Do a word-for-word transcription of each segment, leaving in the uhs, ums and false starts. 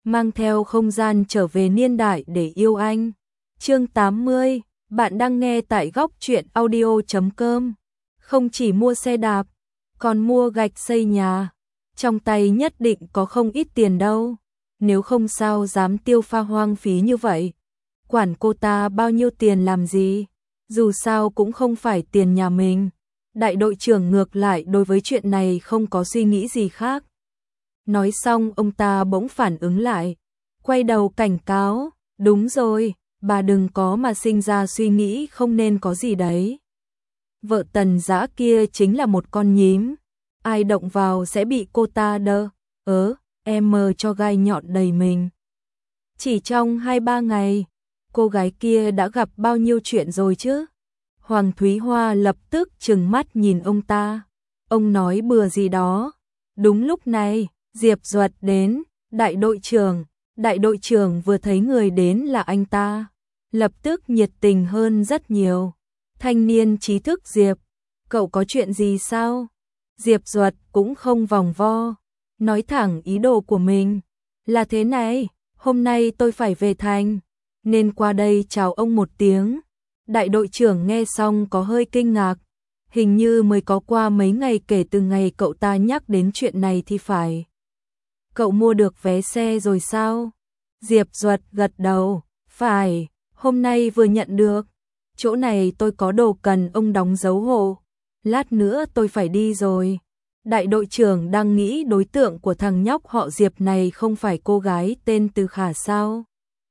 mang theo không gian trở về niên đại để yêu anh. Chương tám mươi, bạn đang nghe tại góc truyện audio chấm com. Không chỉ mua xe đạp, còn mua gạch xây nhà. Trong tay nhất định có không ít tiền đâu. Nếu không sao dám tiêu pha hoang phí như vậy. Quản cô ta bao nhiêu tiền làm gì? Dù sao cũng không phải tiền nhà mình. Đại đội trưởng ngược lại đối với chuyện này không có suy nghĩ gì khác. Nói xong ông ta bỗng phản ứng lại. Quay đầu cảnh cáo. Đúng rồi, bà đừng có mà sinh ra suy nghĩ không nên có gì đấy. Vợ Tần Dã kia chính là một con nhím. Ai động vào sẽ bị cô ta đơ. Ớ, em mơ cho gai nhọn đầy mình. Chỉ trong hai ba ngày, cô gái kia đã gặp bao nhiêu chuyện rồi chứ? Hoàng Thúy Hoa lập tức trừng mắt nhìn ông ta. Ông nói bừa gì đó. Đúng lúc này, Diệp Duật đến. Đại đội trưởng. Đại đội trưởng vừa thấy người đến là anh ta. Lập tức nhiệt tình hơn rất nhiều. Thanh niên trí thức Diệp. Cậu có chuyện gì sao? Diệp Duật cũng không vòng vo. Nói thẳng ý đồ của mình. Là thế này, hôm nay tôi phải về thành. Nên qua đây chào ông một tiếng. Đại đội trưởng nghe xong có hơi kinh ngạc. Hình như mới có qua mấy ngày kể từ ngày cậu ta nhắc đến chuyện này thì phải. Cậu mua được vé xe rồi sao? Diệp Duật gật đầu. Phải, hôm nay vừa nhận được. Chỗ này tôi có đồ cần ông đóng dấu hộ. Lát nữa tôi phải đi rồi. Đại đội trưởng đang nghĩ đối tượng của thằng nhóc họ Diệp này không phải cô gái tên Từ Khả sao?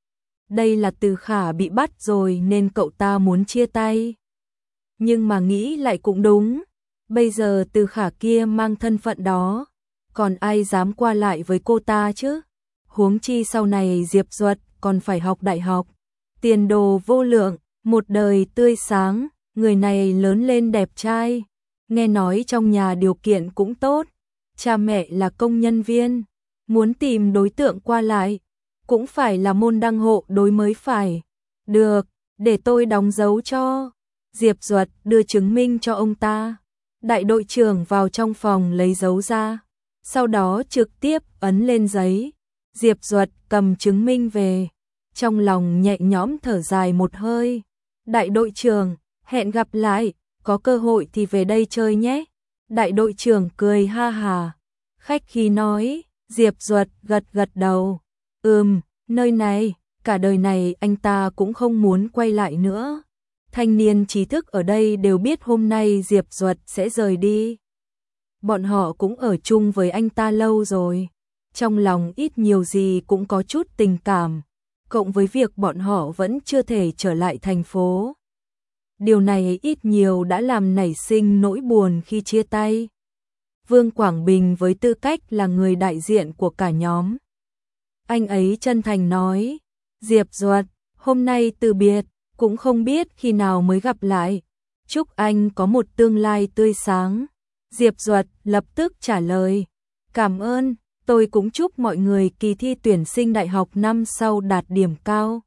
Đây là Từ Khả bị bắt rồi nên cậu ta muốn chia tay. Nhưng mà nghĩ lại cũng đúng. Bây giờ Từ Khả kia mang thân phận đó. Còn ai dám qua lại với cô ta chứ? Huống chi sau này Diệp Duật còn phải học đại học. Tiền đồ vô lượng, một đời tươi sáng. Người này lớn lên đẹp trai. Nghe nói trong nhà điều kiện cũng tốt. Cha mẹ là công nhân viên. Muốn tìm đối tượng qua lại. Cũng phải là môn đăng hộ đối mới phải. Được, để tôi đóng dấu cho. Diệp Duật đưa chứng minh cho ông ta. Đại đội trưởng vào trong phòng lấy dấu ra. Sau đó trực tiếp ấn lên giấy. Diệp Duật cầm chứng minh về. Trong lòng nhẹ nhõm thở dài một hơi. Đại đội trưởng, hẹn gặp lại. Có cơ hội thì về đây chơi nhé. Đại đội trưởng cười ha hà. Khách khí nói. Diệp Duật gật gật đầu. Ừm, nơi này, cả đời này anh ta cũng không muốn quay lại nữa. Thanh niên trí thức ở đây đều biết hôm nay Diệp Duật sẽ rời đi. Bọn họ cũng ở chung với anh ta lâu rồi. Trong lòng ít nhiều gì cũng có chút tình cảm. Cộng với việc bọn họ vẫn chưa thể trở lại thành phố. Điều này ít nhiều đã làm nảy sinh nỗi buồn khi chia tay. Vương Quảng Bình với tư cách là người đại diện của cả nhóm. Anh ấy chân thành nói, Diệp Duật, hôm nay từ biệt, cũng không biết khi nào mới gặp lại. Chúc anh có một tương lai tươi sáng. Diệp Duật lập tức trả lời, cảm ơn, tôi cũng chúc mọi người kỳ thi tuyển sinh đại học năm sau đạt điểm cao.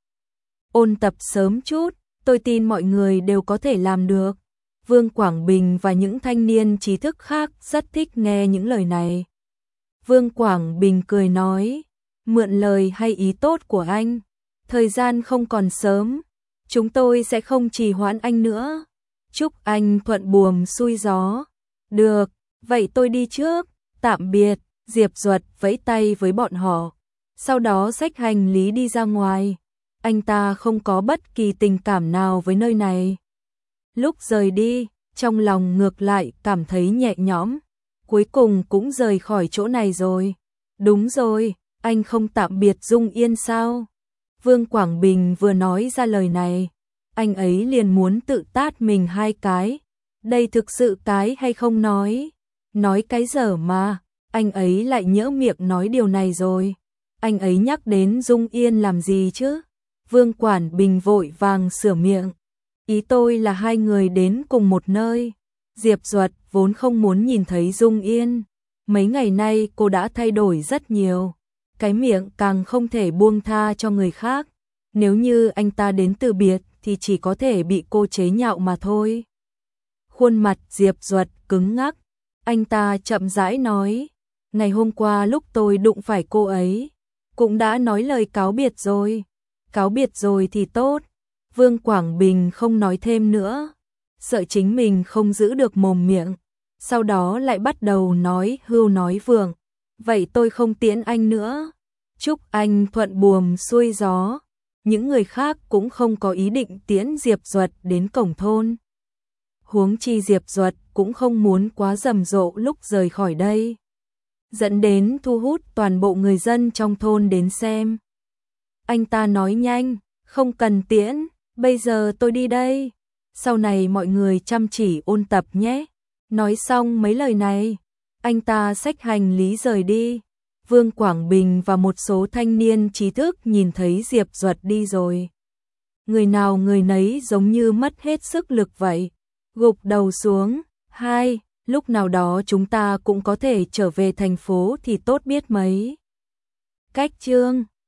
Ôn tập sớm chút, tôi tin mọi người đều có thể làm được. Vương Quảng Bình và những thanh niên trí thức khác rất thích nghe những lời này. Vương Quảng Bình cười nói, mượn lời hay ý tốt của anh. Thời gian không còn sớm, chúng tôi sẽ không trì hoãn anh nữa. Chúc anh thuận buồm xuôi gió. Được, vậy tôi đi trước, tạm biệt. Diệp Duật vẫy tay với bọn họ. Sau đó xách hành lý đi ra ngoài. Anh ta không có bất kỳ tình cảm nào với nơi này. Lúc rời đi, trong lòng ngược lại cảm thấy nhẹ nhõm. Cuối cùng cũng rời khỏi chỗ này rồi. Đúng rồi, anh không tạm biệt Dung Yên sao? Vương Quảng Bình vừa nói ra lời này. Anh ấy liền muốn tự tát mình hai cái. Đây thực sự cái hay không nói? Nói cái dở mà, anh ấy lại nhỡ miệng nói điều này rồi. Anh ấy nhắc đến Dung Yên làm gì chứ? Vương Quảng Bình vội vàng sửa miệng. Ý tôi là hai người đến cùng một nơi. Diệp Duật vốn không muốn nhìn thấy Dung Yên. Mấy ngày nay cô đã thay đổi rất nhiều. Cái miệng càng không thể buông tha cho người khác. Nếu như anh ta đến từ biệt thì chỉ có thể bị cô chế nhạo mà thôi. Khuôn mặt Diệp Duật cứng ngắc. Anh ta chậm rãi nói. Ngày hôm qua lúc tôi đụng phải cô ấy, cũng đã nói lời cáo biệt rồi. Cáo biệt rồi thì tốt. Vương Quảng Bình không nói thêm nữa, sợ chính mình không giữ được mồm miệng, sau đó lại bắt đầu nói hưu nói vượng. Vậy tôi không tiễn anh nữa. Chúc anh thuận buồm xuôi gió. Những người khác cũng không có ý định tiễn Diệp Duật đến cổng thôn. Huống chi Diệp Duật cũng không muốn quá rầm rộ lúc rời khỏi đây, dẫn đến thu hút toàn bộ người dân trong thôn đến xem. Anh ta nói nhanh, không cần tiễn, bây giờ tôi đi đây. Sau này mọi người chăm chỉ ôn tập nhé. Nói xong mấy lời này, anh ta xách hành lý rời đi. Vương Quảng Bình và một số thanh niên trí thức nhìn thấy Diệp Duật đi rồi, người nào người nấy giống như mất hết sức lực vậy, gục đầu xuống. Hai, lúc nào đó chúng ta cũng có thể trở về thành phố thì tốt biết mấy. Cách chương